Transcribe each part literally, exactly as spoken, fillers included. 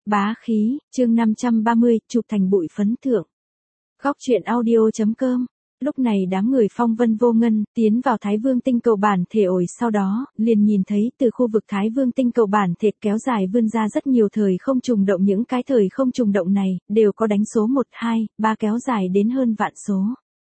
Bá khí, chương năm trăm ba mươi, chụp thành bụi phấn thượng. Góc truyện audio.com. Lúc này đám người phong vân vô ngân, tiến vào Thái Vương tinh cầu bản thể ổi sau đó, liền nhìn thấy từ khu vực Thái Vương tinh cầu bản thể kéo dài vươn ra rất nhiều thời không trùng động, những cái thời không trùng động này, đều có đánh số một, hai, ba kéo dài đến hơn vạn số.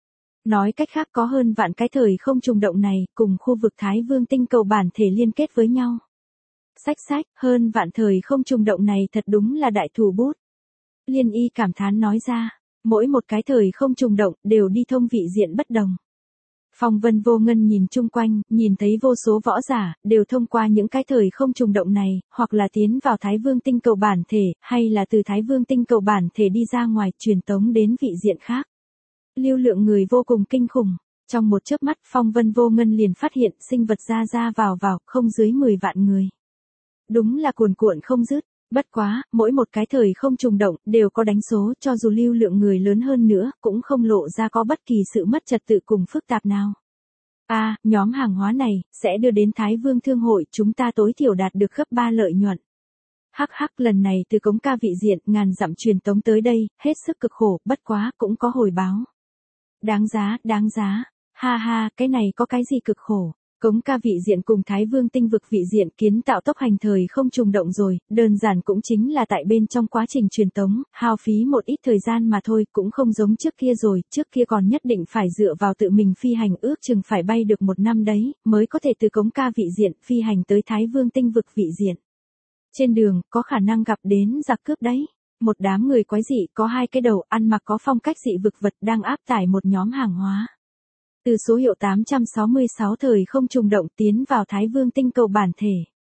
Nói cách khác có hơn vạn cái thời không trùng động này, cùng khu vực Thái Vương tinh cầu bản thể liên kết với nhau. Sách sách, hơn vạn thời không trùng động này thật đúng là đại thủ bút. Liên Y cảm thán nói ra, mỗi một cái thời không trùng động đều đi thông vị diện bất đồng. Phong vân vô ngân nhìn chung quanh, nhìn thấy vô số võ giả, đều thông qua những cái thời không trùng động này, hoặc là tiến vào Thái Vương tinh cầu bản thể, hay là từ Thái Vương tinh cầu bản thể đi ra ngoài, truyền tống đến vị diện khác. Lưu lượng người vô cùng kinh khủng. Trong một chớp mắt phong vân vô ngân liền phát hiện sinh vật ra ra vào vào, không dưới mười vạn người. Đúng là cuồn cuộn không dứt, bất quá, mỗi một cái thời không trùng động, đều có đánh số, cho dù lưu lượng người lớn hơn nữa, cũng không lộ ra có bất kỳ sự mất trật tự cùng phức tạp nào. A, à, nhóm hàng hóa này, sẽ đưa đến Thái Vương Thương hội, chúng ta tối thiểu đạt được gấp ba lợi nhuận. Hắc hắc, lần này từ cống ca vị diện, ngàn dặm truyền tống tới đây, hết sức cực khổ, bất quá, cũng có hồi báo. Đáng giá, đáng giá, ha ha, cái này có cái gì cực khổ. Cống ca vị diện cùng Thái Vương tinh vực vị diện kiến tạo tốc hành thời không trùng động rồi, đơn giản cũng chính là tại bên trong quá trình truyền tống, hao phí một ít thời gian mà thôi, cũng không giống trước kia rồi, trước kia còn nhất định phải dựa vào tự mình phi hành, ước chừng phải bay được một năm đấy, mới có thể từ cống ca vị diện phi hành tới Thái Vương tinh vực vị diện. Trên đường, có khả năng gặp đến giặc cướp đấy. Một đám người quái dị có hai cái đầu ăn mặc có phong cách dị vực vật đang áp tải một nhóm hàng hóa. Từ số hiệu tám trăm sáu mươi sáu thời không trùng động tiến vào Thái Vương tinh cầu bản thể.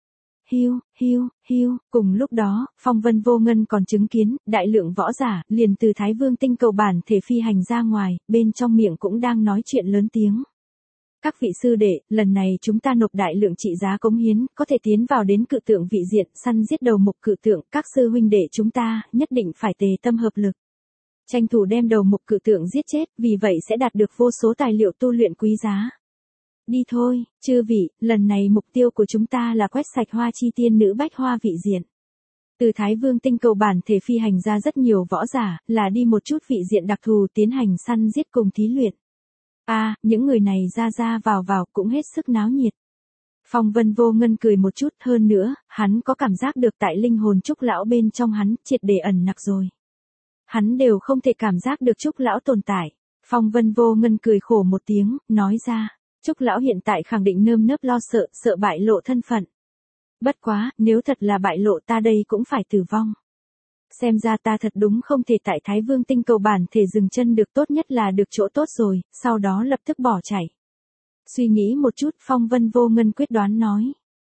Hiu, hiu, hiu, cùng lúc đó, phong vân vô ngân còn chứng kiến, đại lượng võ giả, liền từ Thái Vương tinh cầu bản thể phi hành ra ngoài, bên trong miệng cũng đang nói chuyện lớn tiếng. Các vị sư đệ, lần này chúng ta nộp đại lượng trị giá cống hiến, có thể tiến vào đến cự tượng vị diện, săn giết đầu mục cự tượng, các sư huynh đệ chúng ta, nhất định phải tề tâm hợp lực. Tranh thủ đem đầu mục cự tượng giết chết, vì vậy sẽ đạt được vô số tài liệu tu luyện quý giá. Đi thôi, chư vị, lần này mục tiêu của chúng ta là quét sạch hoa chi tiên nữ bách hoa vị diện. Từ Thái Vương tinh cầu bản thể phi hành ra rất nhiều võ giả, là đi một chút vị diện đặc thù tiến hành săn giết cùng thí luyện. A, à, những người này ra ra vào vào cũng hết sức náo nhiệt. Phong vân vô ngân cười một chút, hơn nữa, hắn có cảm giác được tại linh hồn trúc lão bên trong hắn, triệt để ẩn nặc rồi. Hắn đều không thể cảm giác được trúc lão tồn tại. Phong vân vô ngân cười khổ một tiếng, nói ra, trúc lão hiện tại khẳng định nơm nớp lo sợ, sợ bại lộ thân phận. Bất quá, nếu thật là bại lộ ta đây cũng phải tử vong. Xem ra ta thật đúng không thể tại Thái Vương tinh cầu bản thể dừng chân được, tốt nhất là được chỗ tốt rồi, sau đó lập tức bỏ chạy. Suy nghĩ một chút, phong vân vô ngân quyết đoán nói.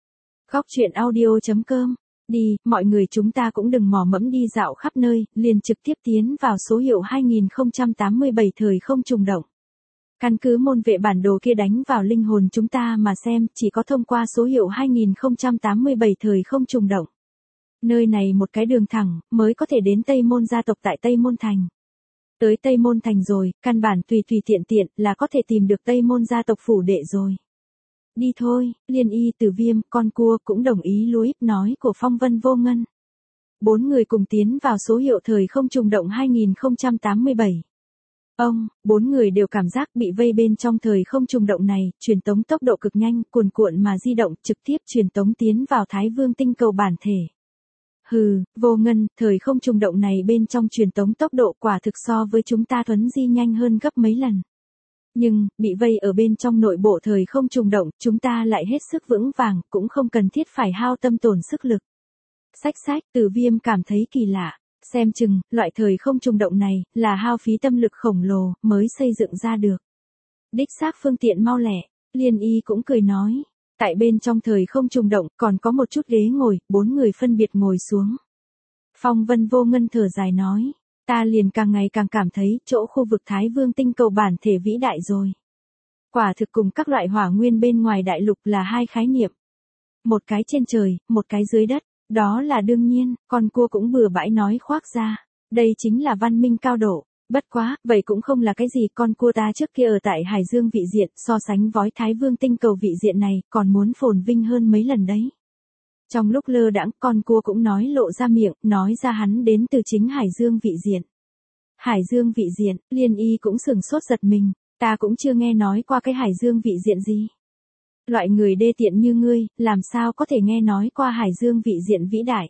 Góc truyện audio.com. Đi, mọi người chúng ta cũng đừng mò mẫm đi dạo khắp nơi, liền trực tiếp tiến vào số hiệu hai nghìn không trăm tám mươi bảy thời không trùng động. Căn cứ môn vệ bản đồ kia đánh vào linh hồn chúng ta mà xem, chỉ có thông qua số hiệu hai nghìn không trăm tám mươi bảy thời không trùng động. Nơi này một cái đường thẳng, mới có thể đến Tây Môn gia tộc tại Tây Môn Thành. Tới Tây Môn Thành rồi, căn bản tùy tùy tiện tiện là có thể tìm được Tây Môn gia tộc phủ đệ rồi. Đi thôi, Liên Y Tử Viêm, con cua cũng đồng ý Louis nói của phong vân vô ngân. Bốn người cùng tiến vào số hiệu thời không trùng động hai nghìn không trăm tám mươi bảy. Ông, bốn người đều cảm giác bị vây bên trong thời không trùng động này, truyền tống tốc độ cực nhanh, cuồn cuộn mà di động, trực tiếp truyền tống tiến vào Thái Vương tinh cầu bản thể. Hừ, vô ngân, thời không trùng động này bên trong truyền tống tốc độ quả thực so với chúng ta thuấn di nhanh hơn gấp mấy lần. Nhưng, bị vây ở bên trong nội bộ thời không trùng động, chúng ta lại hết sức vững vàng, cũng không cần thiết phải hao tâm tổn sức lực. Sách sách, Tử Viêm cảm thấy kỳ lạ, xem chừng, loại thời không trùng động này, là hao phí tâm lực khổng lồ, mới xây dựng ra được. Đích xác phương tiện mau lẹ, Liên Y cũng cười nói. Tại bên trong thời không trùng động, còn có một chút ghế ngồi, bốn người phân biệt ngồi xuống. Phong vân vô ngân thở dài nói, ta liền càng ngày càng cảm thấy chỗ khu vực Thái Vương tinh cầu bản thể vĩ đại rồi. Quả thực cùng các loại hỏa nguyên bên ngoài đại lục là hai khái niệm. Một cái trên trời, một cái dưới đất, đó là đương nhiên, con cua cũng bừa bãi nói khoác ra. Đây chính là văn minh cao độ. Bất quá, vậy cũng không là cái gì, con cua ta trước kia ở tại Hải Dương vị diện, so sánh với Thái Vương tinh cầu vị diện này, còn muốn phồn vinh hơn mấy lần đấy. Trong lúc lơ đãng, con cua cũng nói lộ ra miệng, nói ra hắn đến từ chính Hải Dương Vị Diện. Hải Dương Vị Diện, Liên Y cũng sừng sốt giật mình, ta cũng chưa nghe nói qua cái Hải Dương Vị Diện gì. Loại người đê tiện như ngươi, làm sao có thể nghe nói qua Hải Dương Vị Diện vĩ đại.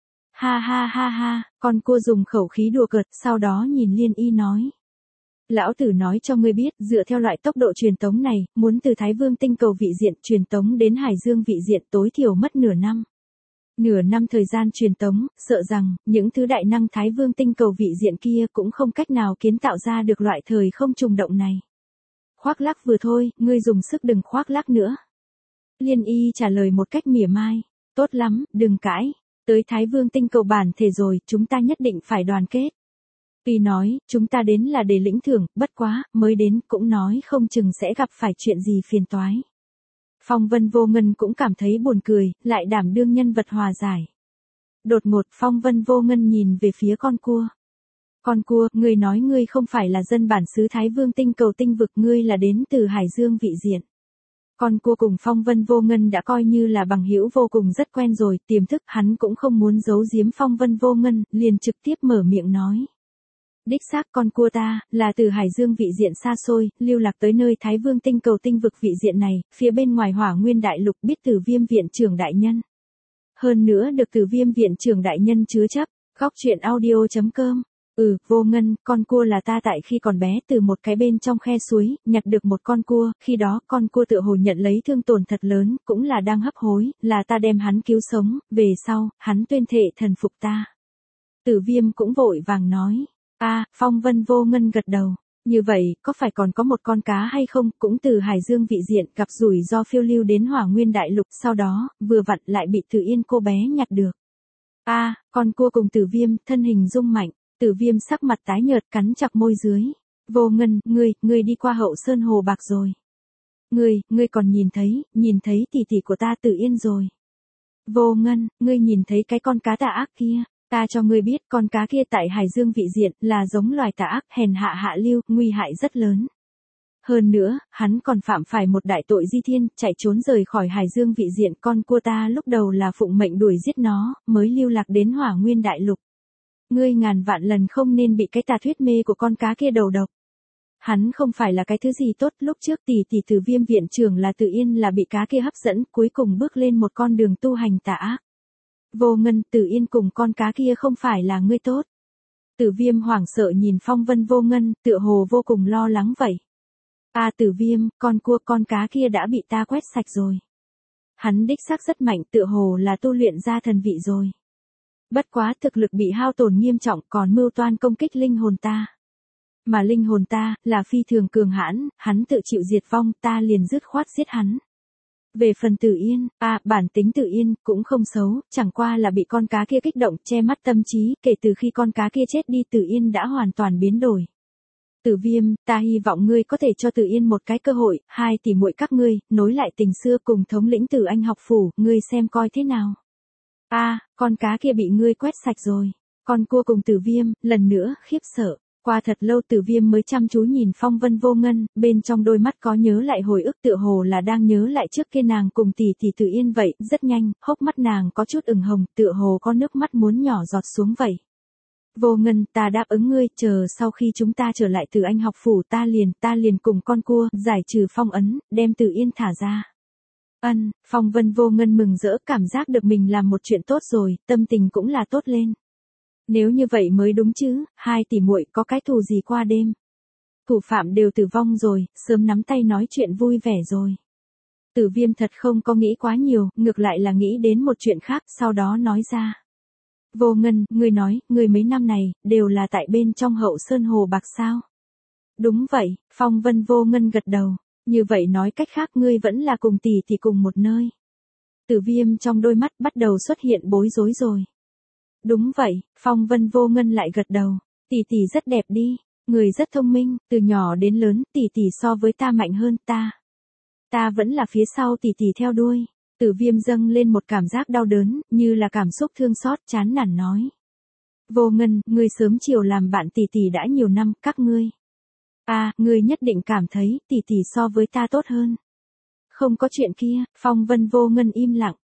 Ha ha ha ha, con cua dùng khẩu khí đùa cợt, sau đó nhìn Liên Y nói. Lão tử nói cho ngươi biết, dựa theo loại tốc độ truyền tống này, muốn từ Thái Vương tinh cầu vị diện truyền tống đến Hải Dương vị diện tối thiểu mất nửa năm. Nửa năm thời gian truyền tống, sợ rằng, những thứ đại năng Thái Vương tinh cầu vị diện kia cũng không cách nào kiến tạo ra được loại thời không trùng động này. Khoác lác vừa thôi, ngươi dùng sức đừng khoác lác nữa. Liên Y trả lời một cách mỉa mai. Tốt lắm, đừng cãi. Tới Thái Vương tinh cầu bản thể rồi, chúng ta nhất định phải đoàn kết. Tuy nói, chúng ta đến là để lĩnh thưởng, bất quá, mới đến cũng nói không chừng sẽ gặp phải chuyện gì phiền toái. Phong Vân Vô Ngân cũng cảm thấy buồn cười, lại đảm đương nhân vật hòa giải. Đột ngột Phong Vân Vô Ngân nhìn về phía con cua. Con cua, ngươi nói ngươi không phải là dân bản xứ Thái Vương tinh cầu tinh vực, ngươi là đến từ Hải Dương vị diện. Con cua cùng Phong Vân Vô Ngân đã coi như là bằng hữu vô cùng rất quen rồi, tiềm thức hắn cũng không muốn giấu giếm Phong Vân Vô Ngân, liền trực tiếp mở miệng nói. Đích xác con cua ta, là từ Hải Dương vị diện xa xôi, lưu lạc tới nơi Thái Vương tinh cầu tinh vực vị diện này, phía bên ngoài Hỏa Nguyên Đại Lục biết Tử Viêm viện trưởng đại nhân. Hơn nữa được Tử Viêm viện trưởng đại nhân chứa chấp, góc truyện audio chấm com. Ừ, Vô Ngân, con cua là ta tại khi còn bé từ một cái bên trong khe suối, nhặt được một con cua, khi đó con cua tựa hồ nhận lấy thương tổn thật lớn, cũng là đang hấp hối, là ta đem hắn cứu sống, về sau, hắn tuyên thệ thần phục ta. Tử Viêm cũng vội vàng nói. A, à, Phong Vân Vô Ngân gật đầu. Như vậy, có phải còn có một con cá hay không, cũng từ Hải Dương vị diện gặp rủi do phiêu lưu đến Hỏa Nguyên Đại Lục, sau đó, vừa vặn lại bị Tử Yên cô bé nhặt được. A, à, con cua cùng Tử Viêm, thân hình rung mạnh, Tử Viêm sắc mặt tái nhợt cắn chặt môi dưới. Vô Ngân, ngươi, ngươi đi qua Hậu Sơn Hồ Bạc rồi. Ngươi, ngươi còn nhìn thấy, nhìn thấy tỷ tỷ của ta Tử Yên rồi. Vô Ngân, ngươi nhìn thấy cái con cá tà ác kia. Ta cho ngươi biết con cá kia tại Hải Dương vị diện là giống loài tà ác hèn hạ hạ lưu, nguy hại rất lớn. Hơn nữa, hắn còn phạm phải một đại tội di thiên, chạy trốn rời khỏi Hải Dương vị diện, con cua ta lúc đầu là phụng mệnh đuổi giết nó, mới lưu lạc đến Hỏa Nguyên Đại Lục. Ngươi ngàn vạn lần không nên bị cái tà thuyết mê của con cá kia đầu độc. Hắn không phải là cái thứ gì tốt, lúc trước tỷ tỷ Tử Viêm viện trưởng là Tử Yên là bị cá kia hấp dẫn, cuối cùng bước lên một con đường tu hành tà ác. Vô Ngân, Tử Yên cùng con cá kia không phải là ngươi tốt. Tử Viêm hoảng sợ nhìn Phong Vân Vô Ngân, tựa hồ vô cùng lo lắng vậy. A à, Tử Viêm, con cua con cá kia đã bị ta quét sạch rồi. Hắn đích xác rất mạnh, tựa hồ là tu luyện ra thần vị rồi. Bất quá thực lực bị hao tổn nghiêm trọng, còn mưu toan công kích linh hồn ta. Mà linh hồn ta, là phi thường cường hãn, hắn tự chịu diệt vong, ta liền dứt khoát giết hắn. Về phần Tử Yên, à, bản tính Tử Yên cũng không xấu, chẳng qua là bị con cá kia kích động, che mắt tâm trí, kể từ khi con cá kia chết đi Tử Yên đã hoàn toàn biến đổi. Tử Viêm, ta hy vọng ngươi có thể cho Tử Yên một cái cơ hội, hai tỷ muội các ngươi, nối lại tình xưa cùng thống lĩnh Tử Anh học phủ, ngươi xem coi thế nào. A, à, con cá kia bị ngươi quét sạch rồi. Con cua cùng Tử Viêm, lần nữa, khiếp sợ. Qua thật lâu Tử Viêm mới chăm chú nhìn Phong Vân Vô Ngân, bên trong đôi mắt có nhớ lại hồi ức tựa hồ là đang nhớ lại trước kia nàng cùng tỷ tỷ Tử Yên vậy, rất nhanh, hốc mắt nàng có chút ửng hồng, tựa hồ có nước mắt muốn nhỏ giọt xuống vậy. Vô Ngân, ta đáp ứng ngươi, chờ sau khi chúng ta trở lại Tử Anh học phủ ta liền, ta liền cùng con cua, giải trừ phong ấn, đem Tử Yên thả ra. Ân, Phong Vân Vô Ngân mừng rỡ cảm giác được mình làm một chuyện tốt rồi, tâm tình cũng là tốt lên. Nếu như vậy mới đúng chứ, hai tỷ muội có cái thù gì qua đêm. Thủ phạm đều tử vong rồi, sớm nắm tay nói chuyện vui vẻ rồi. Tử Viêm thật không có nghĩ quá nhiều, ngược lại là nghĩ đến một chuyện khác, sau đó nói ra. Vô Ngân, ngươi nói, ngươi mấy năm này, đều là tại bên trong Hậu Sơn Hồ Bạc sao? Đúng vậy, Phong Vân Vô Ngân gật đầu, như vậy nói cách khác ngươi vẫn là cùng tỷ tỷ cùng một nơi. Tử Viêm trong đôi mắt bắt đầu xuất hiện bối rối rồi. Đúng vậy, Phong Vân Vô Ngân lại gật đầu, tỷ tỷ rất đẹp đi, người rất thông minh, từ nhỏ đến lớn, tỷ tỷ so với ta mạnh hơn ta. Ta vẫn là phía sau tỷ tỷ theo đuôi. Tử Viêm dâng lên một cảm giác đau đớn, như là cảm xúc thương xót, chán nản nói. Vô Ngân, ngươi sớm chiều làm bạn tỷ tỷ đã nhiều năm, các ngươi. À, ngươi nhất định cảm thấy tỷ tỷ so với ta tốt hơn. Không có chuyện kia, Phong Vân Vô Ngân im lặng.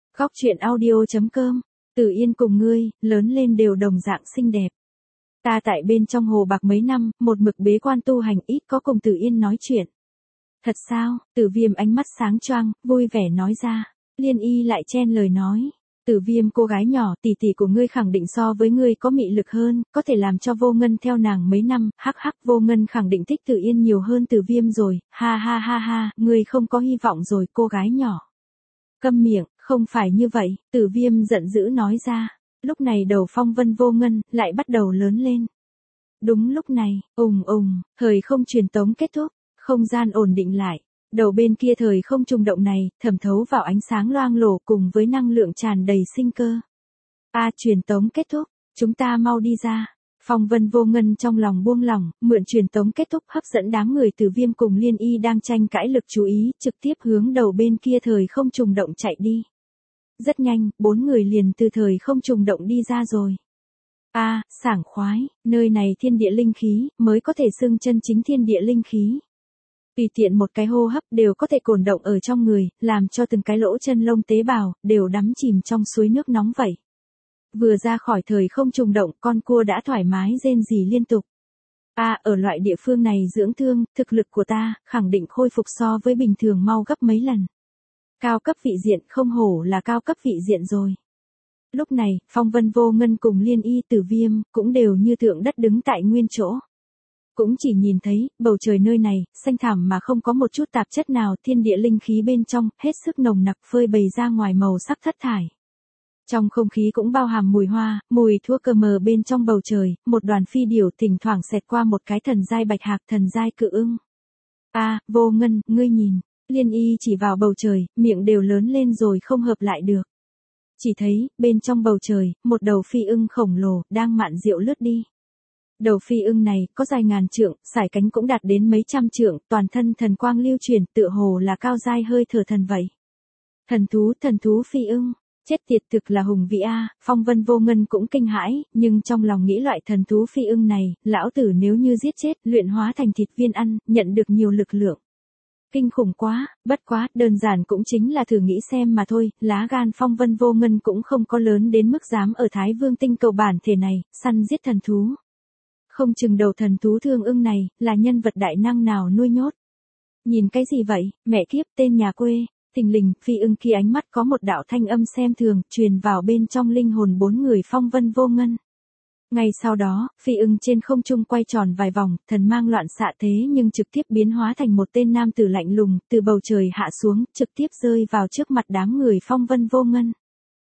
Góc truyện audio.com. Tử Yên cùng ngươi, lớn lên đều đồng dạng xinh đẹp. Ta tại bên trong hồ bạc mấy năm, một mực bế quan tu hành ít có cùng Tử Yên nói chuyện. Thật sao? Tử Viêm ánh mắt sáng choang, vui vẻ nói ra. Liên Y lại chen lời nói. Tử Viêm cô gái nhỏ, tỷ tỷ của ngươi khẳng định so với ngươi có mị lực hơn, có thể làm cho Vô Ngân theo nàng mấy năm, hắc hắc Vô Ngân khẳng định thích Tử Yên nhiều hơn Tử Viêm rồi, ha ha ha ha, ngươi không có hy vọng rồi cô gái nhỏ. Câm miệng, không phải như vậy, Tử Viêm giận dữ nói ra. Lúc này đầu Phong Vân Vô Ngân lại bắt đầu lớn lên. Đúng lúc này, ùng ùng, thời không truyền tống kết thúc, không gian ổn định lại. Đầu bên kia thời không trùng động này, thẩm thấu vào ánh sáng loang lổ cùng với năng lượng tràn đầy sinh cơ. A à, truyền tống kết thúc, chúng ta mau đi ra. Phong Vân Vô Ngân trong lòng buông lỏng, mượn truyền tống kết thúc hấp dẫn đám người Tử Viêm cùng Liên Y đang tranh cãi lực chú ý, trực tiếp hướng đầu bên kia thời không trùng động chạy đi. Rất nhanh, bốn người liền từ thời không trùng động đi ra rồi. A, à, sảng khoái, nơi này thiên địa linh khí, mới có thể xưng chân chính thiên địa linh khí. Tùy tiện một cái hô hấp đều có thể cổn động ở trong người, làm cho từng cái lỗ chân lông tế bào, đều đắm chìm trong suối nước nóng vậy. Vừa ra khỏi thời không trùng động, con cua đã thoải mái rên rỉ liên tục. A, à, ở loại địa phương này dưỡng thương, thực lực của ta, khẳng định khôi phục so với bình thường mau gấp mấy lần. Cao cấp vị diện không hổ là cao cấp vị diện rồi. Lúc này, Phong Vân Vô Ngân cùng Liên Y Tử Viêm, cũng đều như tượng đất đứng tại nguyên chỗ. Cũng chỉ nhìn thấy, bầu trời nơi này, xanh thẳm mà không có một chút tạp chất nào, thiên địa linh khí bên trong, hết sức nồng nặc phơi bày ra ngoài màu sắc thất thải. Trong không khí cũng bao hàm mùi hoa, mùi thua cờ mờ bên trong bầu trời, một đoàn phi điểu thỉnh thoảng xẹt qua một cái thần giai bạch hạc thần giai cự ưng. A, à, Vô Ngân, ngươi nhìn, Liên Y chỉ vào bầu trời, miệng đều lớn lên rồi không hợp lại được. Chỉ thấy, bên trong bầu trời, một đầu phi ưng khổng lồ, đang mạn diệu lướt đi. Đầu phi ưng này, có dài ngàn trượng, sải cánh cũng đạt đến mấy trăm trượng, toàn thân thần quang lưu truyền, tựa hồ là cao giai hơi thở thần vậy. Thần thú, thần thú phi ưng, chết tiệt thực là hùng vĩ a, Phong Vân Vô Ngân cũng kinh hãi, nhưng trong lòng nghĩ loại thần thú phi ưng này, lão tử nếu như giết chết, luyện hóa thành thịt viên ăn, nhận được nhiều lực lượng. Kinh khủng quá, bất quá, đơn giản cũng chính là thử nghĩ xem mà thôi, lá gan Phong Vân Vô Ngân cũng không có lớn đến mức dám ở Thái Vương tinh cầu bản thể này, săn giết thần thú. Không chừng đầu thần thú thương ưng này, là nhân vật đại năng nào nuôi nhốt. Nhìn cái gì vậy, mẹ kiếp tên nhà quê, thình lình, phi ưng kia ánh mắt có một đạo thanh âm xem thường, truyền vào bên trong linh hồn bốn người Phong Vân Vô Ngân. Ngay sau đó, phi ưng trên không trung quay tròn vài vòng, thần mang loạn xạ thế nhưng trực tiếp biến hóa thành một tên nam tử lạnh lùng, từ bầu trời hạ xuống, trực tiếp rơi vào trước mặt đám người Phong Vân Vô Ngân.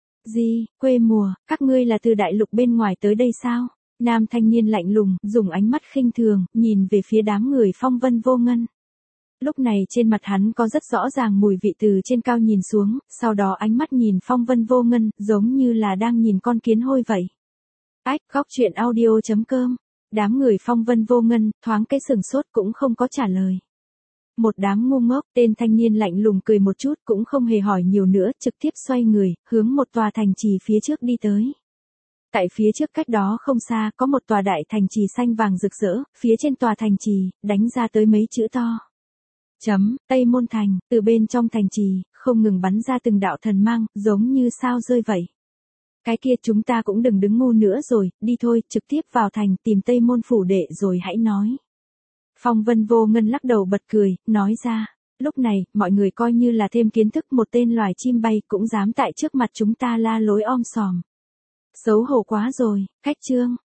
Gì, quê mùa, các ngươi là từ đại lục bên ngoài tới đây sao? Nam thanh niên lạnh lùng, dùng ánh mắt khinh thường, nhìn về phía đám người Phong Vân Vô Ngân. Lúc này trên mặt hắn có rất rõ ràng mùi vị từ trên cao nhìn xuống, sau đó ánh mắt nhìn Phong Vân Vô Ngân, giống như là đang nhìn con kiến hôi vậy. Ách, góc truyện audio.com. Đám người Phong Vân Vô Ngân, thoáng cái sừng sốt cũng không có trả lời. Một đám ngu ngốc, tên thanh niên lạnh lùng cười một chút cũng không hề hỏi nhiều nữa, trực tiếp xoay người, hướng một tòa thành trì phía trước đi tới. Tại phía trước cách đó không xa, có một tòa đại thành trì xanh vàng rực rỡ, phía trên tòa thành trì, đánh ra tới mấy chữ to. Chấm, Tây Môn Thành, từ bên trong thành trì, không ngừng bắn ra từng đạo thần mang, giống như sao rơi vậy. Cái kia chúng ta cũng đừng đứng ngu nữa rồi, đi thôi, trực tiếp vào thành tìm Tây Môn phủ đệ rồi hãy nói. Phong Vân Vô Ngân lắc đầu bật cười, nói ra, lúc này, mọi người coi như là thêm kiến thức một tên loài chim bay cũng dám tại trước mặt chúng ta la lối om sòm. Xấu hổ quá rồi, cách chương.